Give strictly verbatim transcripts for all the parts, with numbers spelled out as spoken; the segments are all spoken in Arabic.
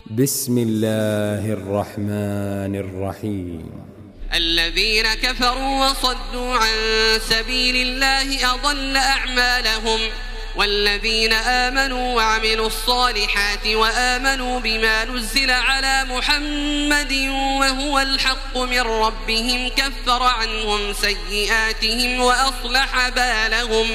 بسم الله الرحمن الرحيم. الذين كفروا وصدوا عن سبيل الله أضل أعمالهم، والذين آمنوا وعملوا الصالحات وآمنوا بما نزل على محمد وهو الحق من ربهم كفر عنهم سيئاتهم وأصلح بالهم.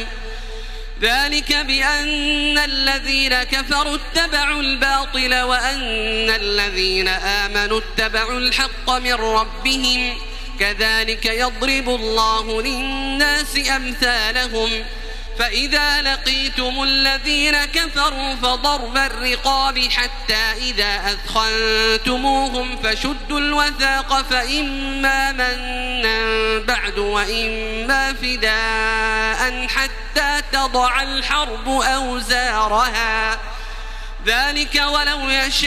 ذلك بأن الذين كفروا اتبعوا الباطل وأن الذين آمنوا اتبعوا الحق من ربهم، كذلك يضرب الله للناس أمثالهم. فإذا لقيتم الذين كفروا فضرب الرقاب حتى إذا أثخنتموهم فشدوا الوثاق، فإما منا بعد وإما فداء حتى تضع الحرب أوزارها. ذلك ولو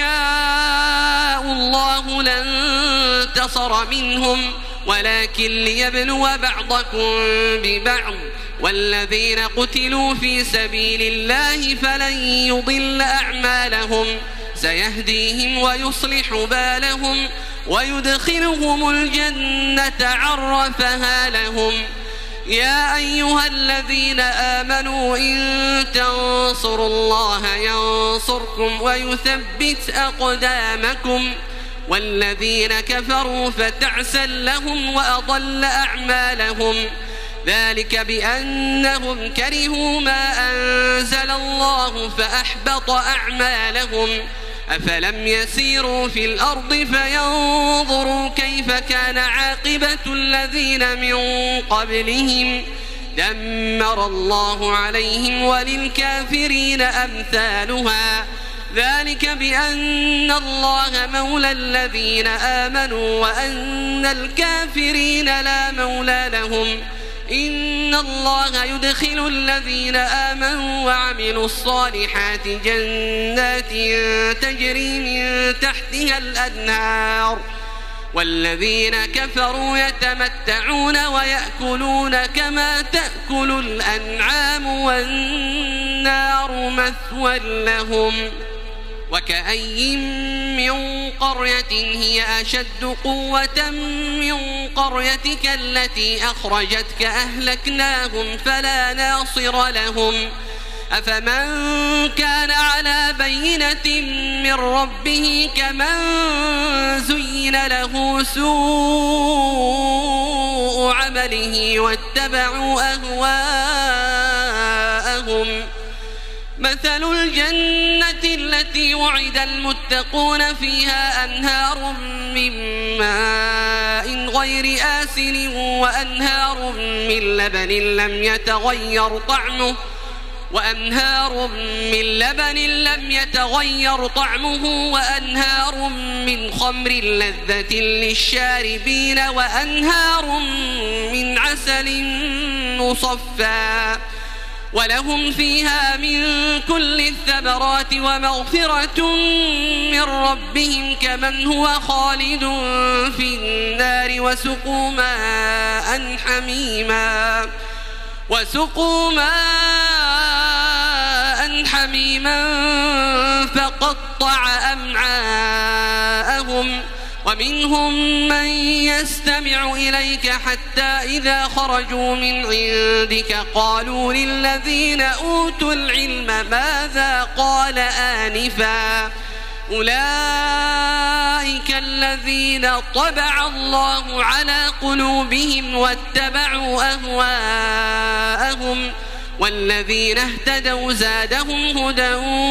يشاء الله لانتصر منهم، ولكن ليبلو بعضكم ببعض. والذين قتلوا في سبيل الله فلن يضل أعمالهم، سيهديهم ويصلح بالهم ويدخلهم الجنة عرفها لهم. يا أيها الذين آمنوا إن تنصروا الله ينصركم ويثبت أقدامكم. والذين كفروا فتعسا لهم وأضل أعمالهم. ذلك بأنهم كرهوا ما أنزل الله فأحبط أعمالهم. أفلم يسيروا في الأرض فينظروا كيف كان عاقبة الذين من قبلهم، دمر الله عليهم وللكافرين أمثالها. ذلك بأن الله مولى الذين آمنوا وأن الكافرين لا مولى لهم. إن الله يدخل الذين آمنوا وعملوا الصالحات جنات تجري من تحتها الأنهار، والذين كفروا يتمتعون ويأكلون كما تأكل الأنعام والنار مثوى لهم. وكأي من قرية هي أشد قوة من قريتك التي أخرجتك أهلكناهم فلا ناصر لهم. أفمن كان على بينة من ربه كمن زين له سوء عمله واتبعوا أهواءهم. مثل الجنة التي وعد المتقون فيها أنهار من ماء غير آسن وأنهار من لبن لم يتغير طعمه وأنهار من لبن لم يتغير طعمه وأنهار من خمر لذة للشاربين وأنهار من عسل مصفى، ولهم فيها من كل الثمرات ومغفرة من ربهم كمن هو خالد في النار وسقوا ماء حميما وسقوا ماء حميما فقطع أمعاءهم. ومنهم من يستمع إليك حتى إذا خرجوا من عندك قالوا للذين أوتوا العلم ماذا قال آنفا، أولئك الذين طبع الله على قلوبهم واتبعوا أهواءهم. والذين اهتدوا زادهم هدى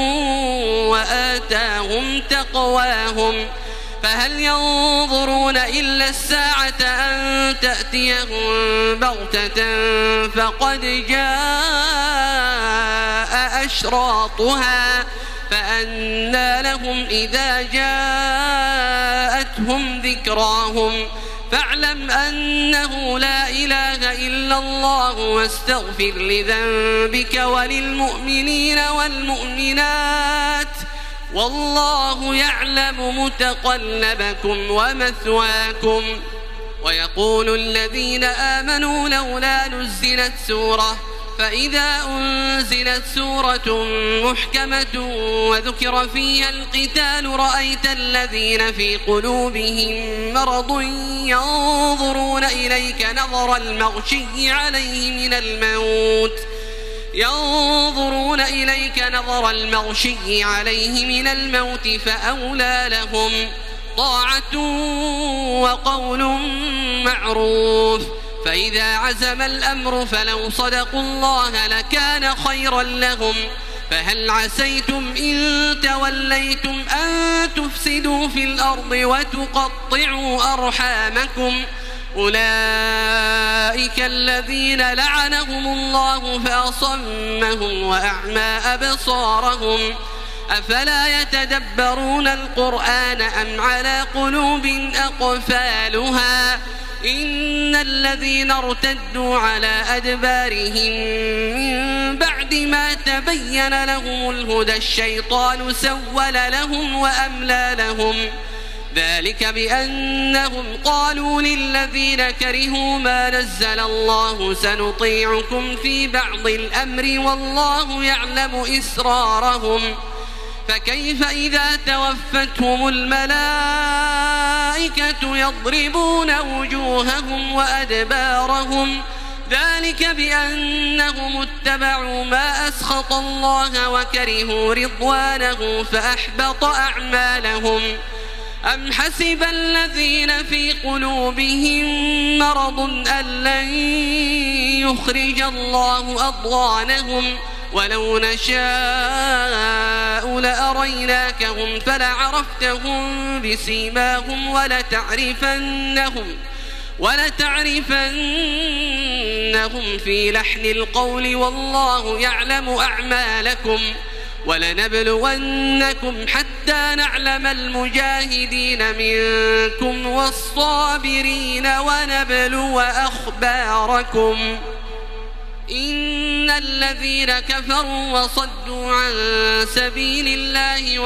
وآتاهم تقواهم. فهل ينظرون إلا الساعة أن تأتيهم بغتة فقد جاء أشراطها، فأنى لهم إذا جاءتهم ذكراهم. فاعلم أنه لا إله إلا الله واستغفر لذنبك وللمؤمنين والمؤمنات، والله يعلم متقلبكم ومثواكم. ويقول الذين آمنوا لولا نزلت سورة فإذا أنزلت سورة محكمة وذكر فيها القتال رأيت الذين في قلوبهم مرض ينظرون إليك نظر المغشي عليه من الموت ينظرون إليك نظر المغشي عليه من الموت فأولى لهم طاعة وقول معروف. فإذا عزم الأمر فلو صدقوا الله لكان خيرا لهم. فهل عسيتم إن توليتم أن تفسدوا في الأرض وتقطعوا أرحامكم أولئك الذين لعنهم الله فأصمهم وأعمى أبصارهم أفلا يتدبرون القرآن أم على قلوب أقفالها إن الذين ارتدوا على أدبارهم من بعد ما تبين لهم الهدى الشيطان سول لهم وأملى لهم ذلك بأنهم قالوا للذين كرهوا ما نزل الله سنطيعكم في بعض الأمر والله يعلم إسرارهم فكيف إذا توفتهم الملائكة يضربون وجوههم وأدبارهم ذلك بأنهم اتبعوا ما أسخط الله وكرهوا رضوانه فأحبط أعمالهم. أم حسب الذين في قلوبهم مرض أن لن يخرج الله أضغانهم ولو نشاء لأريناكهم فلعرفتهم بسيماهم ولتعرفنهم ولتعرفنهم في لحن القول والله يعلم أعمالكم ولنبلونكم حتى نعلم المجاهدين منكم والصابرين ونبلو أخباركم إن الذين كفروا وصدوا عن سبيل الله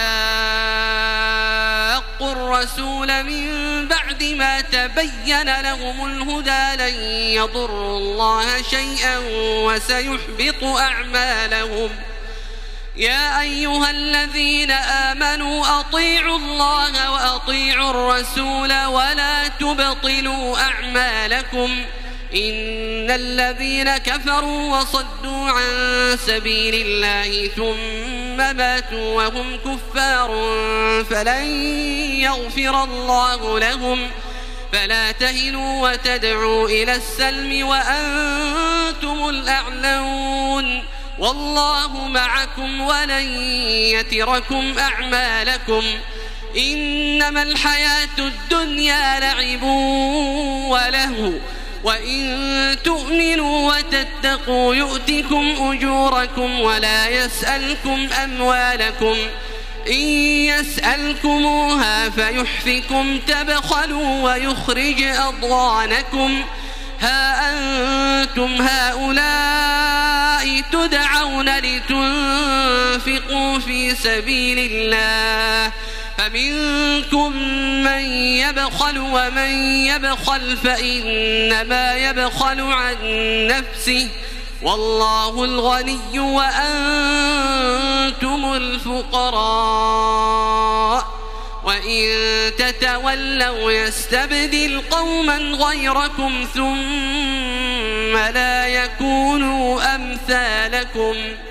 وشاقوا الرسول من بعد ما تبين لهم الهدى لن يضروا الله شيئا وسيحبط أعمالهم. يا أيها الذين آمنوا أطيعوا الله وأطيعوا الرسول ولا تبطلوا أعمالكم إن الذين كفروا وصدوا عن سبيل الله ثم ماتوا وهم كفار فلن يغفر الله لهم فلا تهنوا وتدعوا إلى السلم وأنتم الأعلون والله معكم ولن يتركم أعمالكم إنما الحياة الدنيا لعب ولهو وإن تؤمنوا وتتقوا يؤتكم أجوركم ولا يسألكم أموالكم إن يسألكموها فيحفكم تبخلوا ويخرج أضغانكم ها أنتم هؤلاء تدعون لتنفقوا في سبيل الله فمنكم من يبخل ومن يبخل فإنما يبخل عن نفسه والله الغني وأنتم الفقراء وإن تتولوا يستبدل قوما غيركم ثم لا يكونوا أمثالكم